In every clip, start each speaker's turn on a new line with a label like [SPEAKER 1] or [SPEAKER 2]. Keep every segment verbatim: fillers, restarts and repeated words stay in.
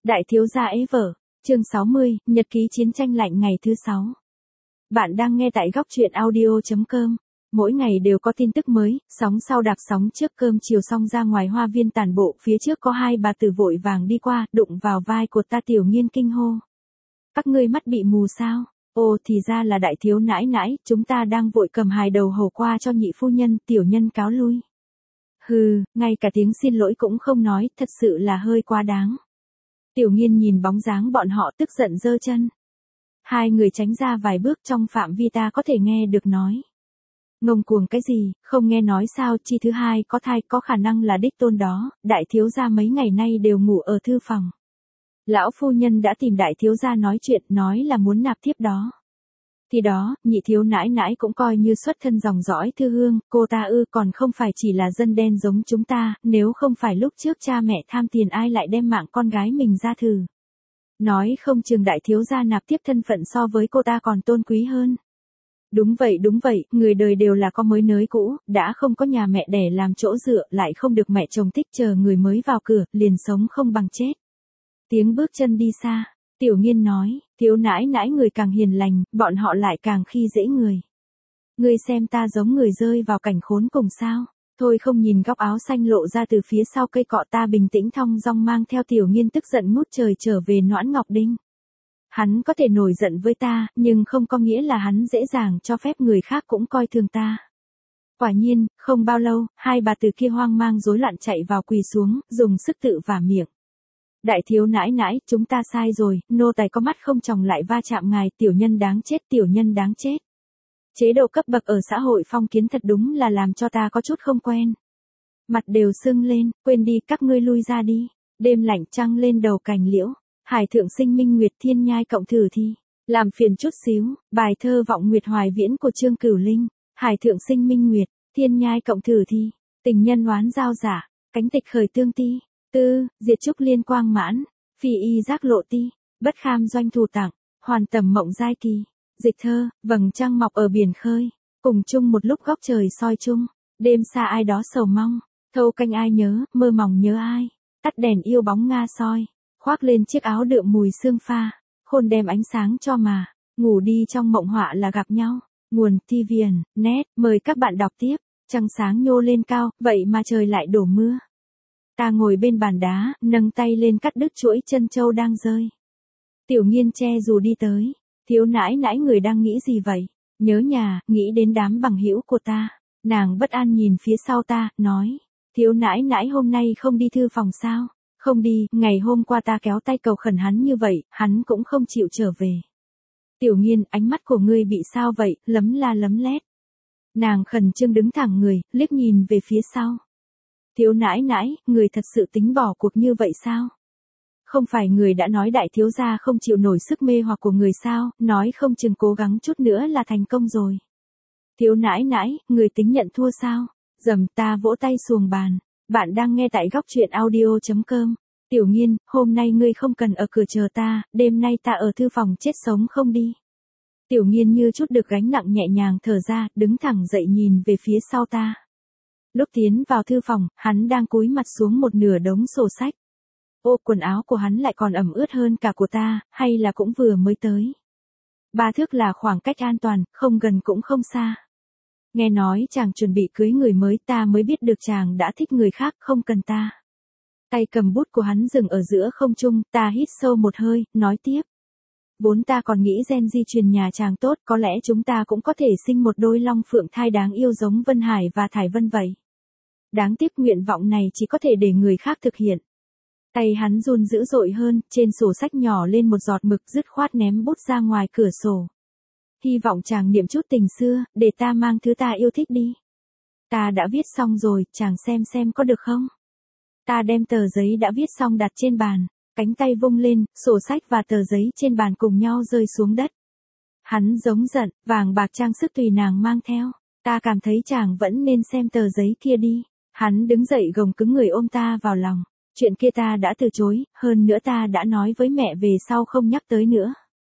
[SPEAKER 1] Đại thiếu gia ế vở, chương sáu mươi, Nhật ký chiến tranh lạnh ngày thứ sáu. Bạn đang nghe tại góc truyện audio chấm com. Mỗi ngày đều có tin tức mới, sóng sau đạp sóng trước, cơm chiều xong ra ngoài hoa viên tản bộ, phía trước có hai bà tử vội vàng đi qua, đụng vào vai của ta. Tiểu Nghiên kinh hô. Các ngươi mắt bị mù sao? Ồ, thì ra là đại thiếu nãi nãi, chúng ta đang vội cầm hài đầu hầu qua cho nhị phu nhân. Tiểu nhân cáo lui. Hừ, ngay cả tiếng xin lỗi cũng không nói, thật sự là hơi quá đáng. Tiểu Nghiên nhìn bóng dáng bọn họ tức giận giơ chân. Hai người tránh ra vài bước, trong phạm vi ta có thể nghe được nói. Ngông cuồng cái gì, không nghe nói sao? Chi thứ hai có thai, có khả năng là đích tôn đó. Đại thiếu gia mấy ngày nay đều ngủ ở thư phòng. Lão phu nhân đã tìm đại thiếu gia nói chuyện, nói là muốn nạp thiếp đó. Thì đó, nhị thiếu nãi nãi cũng coi như xuất thân dòng dõi thư hương, cô ta ư, còn không phải chỉ là dân đen giống chúng ta, nếu không phải lúc trước cha mẹ tham tiền ai lại đem mạng con gái mình ra thử. Nói không chừng đại thiếu gia nạp tiếp thân phận so với cô ta còn tôn quý hơn. Đúng vậy đúng vậy, người đời đều là có mới nới cũ, đã không có nhà mẹ đẻ làm chỗ dựa, lại không được mẹ chồng thích, chờ người mới vào cửa, liền sống không bằng chết. Tiếng bước chân đi xa. Tiểu Nghiên nói, thiếu nãi nãi người càng hiền lành, bọn họ lại càng khi dễ người. Ngươi xem ta giống người rơi vào cảnh khốn cùng sao? Thôi không nhìn góc áo xanh lộ ra từ phía sau cây cọ. Ta bình tĩnh thong dong mang theo Tiểu Nghiên tức giận ngút trời trở về Noãn Ngọc Đinh. Hắn có thể nổi giận với ta, nhưng không có nghĩa là hắn dễ dàng cho phép người khác cũng coi thường ta. Quả nhiên, không bao lâu, hai bà từ kia hoang mang rối loạn chạy vào, quỳ xuống, dùng sức tự vả miệng. Đại thiếu nãi nãi, chúng ta sai rồi, nô tài có mắt không tròng lại va chạm ngài, tiểu nhân đáng chết, tiểu nhân đáng chết. Chế độ cấp bậc ở xã hội phong kiến thật đúng là làm cho ta có chút không quen. Mặt đều sưng lên, quên đi, các ngươi lui ra đi. Đêm lạnh trăng lên đầu cành liễu, hải thượng sinh minh nguyệt thiên nhai cộng thử thi. Làm phiền chút xíu, bài thơ vọng nguyệt hoài viễn của Trương Cửu Linh. Hải thượng sinh minh nguyệt, thiên nhai cộng thử thi. Tình nhân oán giao giả, cánh tịch khởi tương ti. Tư, diệt trúc liên quang mãn, phi y giác lộ ti, bất kham doanh thủ tặng, hoàn tầm mộng giai kỳ. Dịch thơ, vầng trăng mọc ở biển khơi, cùng chung một lúc góc trời soi chung, đêm xa ai đó sầu mong, thâu canh ai nhớ, mơ mỏng nhớ ai, tắt đèn yêu bóng nga soi, khoác lên chiếc áo đượm mùi sương pha, khôn đem ánh sáng cho mà, ngủ đi trong mộng họa là gặp nhau. Nguồn ti vi ẩn, net, mời các bạn đọc tiếp. Trăng sáng nhô lên cao, vậy mà trời lại đổ mưa. Ta ngồi bên bàn đá, nâng tay lên cắt đứt chuỗi chân châu đang rơi. Tiểu Nghiên che dù đi tới. Thiếu nãi nãi người đang nghĩ gì vậy? Nhớ nhà, nghĩ đến đám bằng hữu của ta. Nàng bất an nhìn phía sau ta, nói. Thiếu nãi nãi hôm nay không đi thư phòng sao? Không đi, ngày hôm qua ta kéo tay cầu khẩn hắn như vậy, hắn cũng không chịu trở về. Tiểu Nghiên, ánh mắt của ngươi bị sao vậy? Lấm la lấm lét. Nàng khẩn trương đứng thẳng người, liếc nhìn về phía sau. Thiếu nãi nãi, người thật sự tính bỏ cuộc như vậy sao? Không phải người đã nói đại thiếu gia không chịu nổi sức mê hoặc của người sao, nói không chừng cố gắng chút nữa là thành công rồi. Thiếu nãi nãi, người tính nhận thua sao? Dầm, ta vỗ tay xuồng bàn. Bạn đang nghe tại góc truyện audio chấm com. Tiểu Nghiên, hôm nay ngươi không cần ở cửa chờ ta, đêm nay ta ở thư phòng chết sống không đi. Tiểu Nghiên như chút được gánh nặng nhẹ nhàng thở ra, đứng thẳng dậy nhìn về phía sau ta. Lúc tiến vào thư phòng, hắn đang cúi mặt xuống một nửa đống sổ sách. Ô, quần áo của hắn lại còn ẩm ướt hơn cả của ta, hay là cũng vừa mới tới. Ba thước là khoảng cách an toàn, không gần cũng không xa. Nghe nói chàng chuẩn bị cưới người mới, ta mới biết được chàng đã thích người khác, không cần ta. Tay cầm bút của hắn dừng ở giữa không trung, ta hít sâu một hơi, nói tiếp. Vốn ta còn nghĩ gen di truyền nhà chàng tốt, có lẽ chúng ta cũng có thể sinh một đôi long phượng thai đáng yêu giống Vân Hải và Thải Vân vậy. Đáng tiếc nguyện vọng này chỉ có thể để người khác thực hiện. Tay hắn run dữ dội hơn, trên sổ sách nhỏ lên một giọt mực, dứt khoát ném bút ra ngoài cửa sổ. Hy vọng chàng niệm chút tình xưa, để ta mang thứ ta yêu thích đi. Ta đã viết xong rồi, chàng xem xem có được không? Ta đem tờ giấy đã viết xong đặt trên bàn, cánh tay vung lên, sổ sách và tờ giấy trên bàn cùng nhau rơi xuống đất. Hắn giống giận, vàng bạc trang sức tùy nàng mang theo. Ta cảm thấy chàng vẫn nên xem tờ giấy kia đi. Hắn đứng dậy gồng cứng người ôm ta vào lòng. Chuyện kia ta đã từ chối, hơn nữa ta đã nói với mẹ về sau không nhắc tới nữa.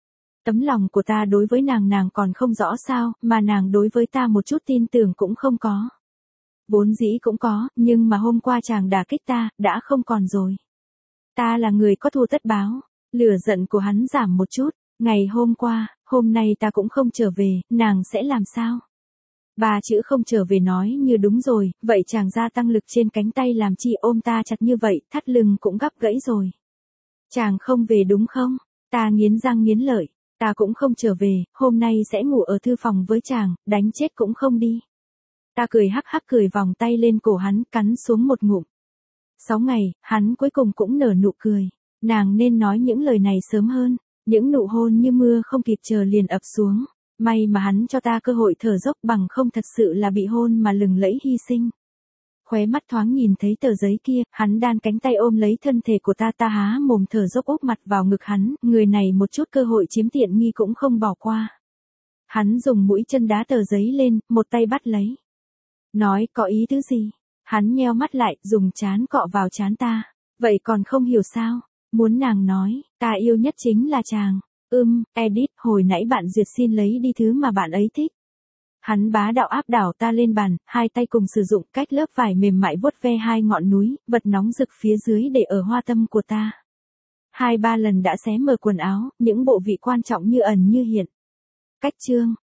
[SPEAKER 1] Tấm lòng của ta đối với nàng nàng còn không rõ sao, mà nàng đối với ta một chút tin tưởng cũng không có. Vốn dĩ cũng có, nhưng mà hôm qua chàng đả kích ta, đã không còn rồi. Ta là người có thù tất báo. Lửa giận của hắn giảm một chút. Ngày hôm qua, hôm nay ta cũng không trở về, nàng sẽ làm sao? Ba chữ không trở về nói như đúng rồi, vậy chàng gia tăng lực trên cánh tay làm chi ôm ta chặt như vậy, thắt lưng cũng gắp gãy rồi. Chàng không về đúng không? Ta nghiến răng nghiến lợi, ta cũng không trở về, hôm nay sẽ ngủ ở thư phòng với chàng, đánh chết cũng không đi. Ta cười hắc hắc cười vòng tay lên cổ hắn, cắn xuống một ngụm. Sáu ngày, hắn cuối cùng cũng nở nụ cười. Nàng nên nói những lời này sớm hơn. Những nụ hôn như mưa không kịp chờ liền ập xuống. May mà hắn cho ta cơ hội thở dốc, bằng không thật sự là bị hôn mà lừng lẫy hy sinh. Khóe mắt thoáng nhìn thấy tờ giấy kia, hắn đan cánh tay ôm lấy thân thể của ta, ta há mồm thở dốc úp mặt vào ngực hắn, người này một chút cơ hội chiếm tiện nghi cũng không bỏ qua. Hắn dùng mũi chân đá tờ giấy lên, một tay bắt lấy. Nói có ý tứ gì? Hắn nheo mắt lại, dùng trán cọ vào trán ta. Vậy còn không hiểu sao? Muốn nàng nói, ta yêu nhất chính là chàng. Ưm, Edith, hồi nãy bạn duyệt xin lấy đi thứ mà bạn ấy thích. Hắn bá đạo áp đảo ta lên bàn, hai tay cùng sử dụng cách lớp vải mềm mại vuốt ve hai ngọn núi, vật nóng rực phía dưới để ở hoa tâm của ta. Hai ba lần đã xé mở quần áo, những bộ vị quan trọng như ẩn như hiện. Cách chương.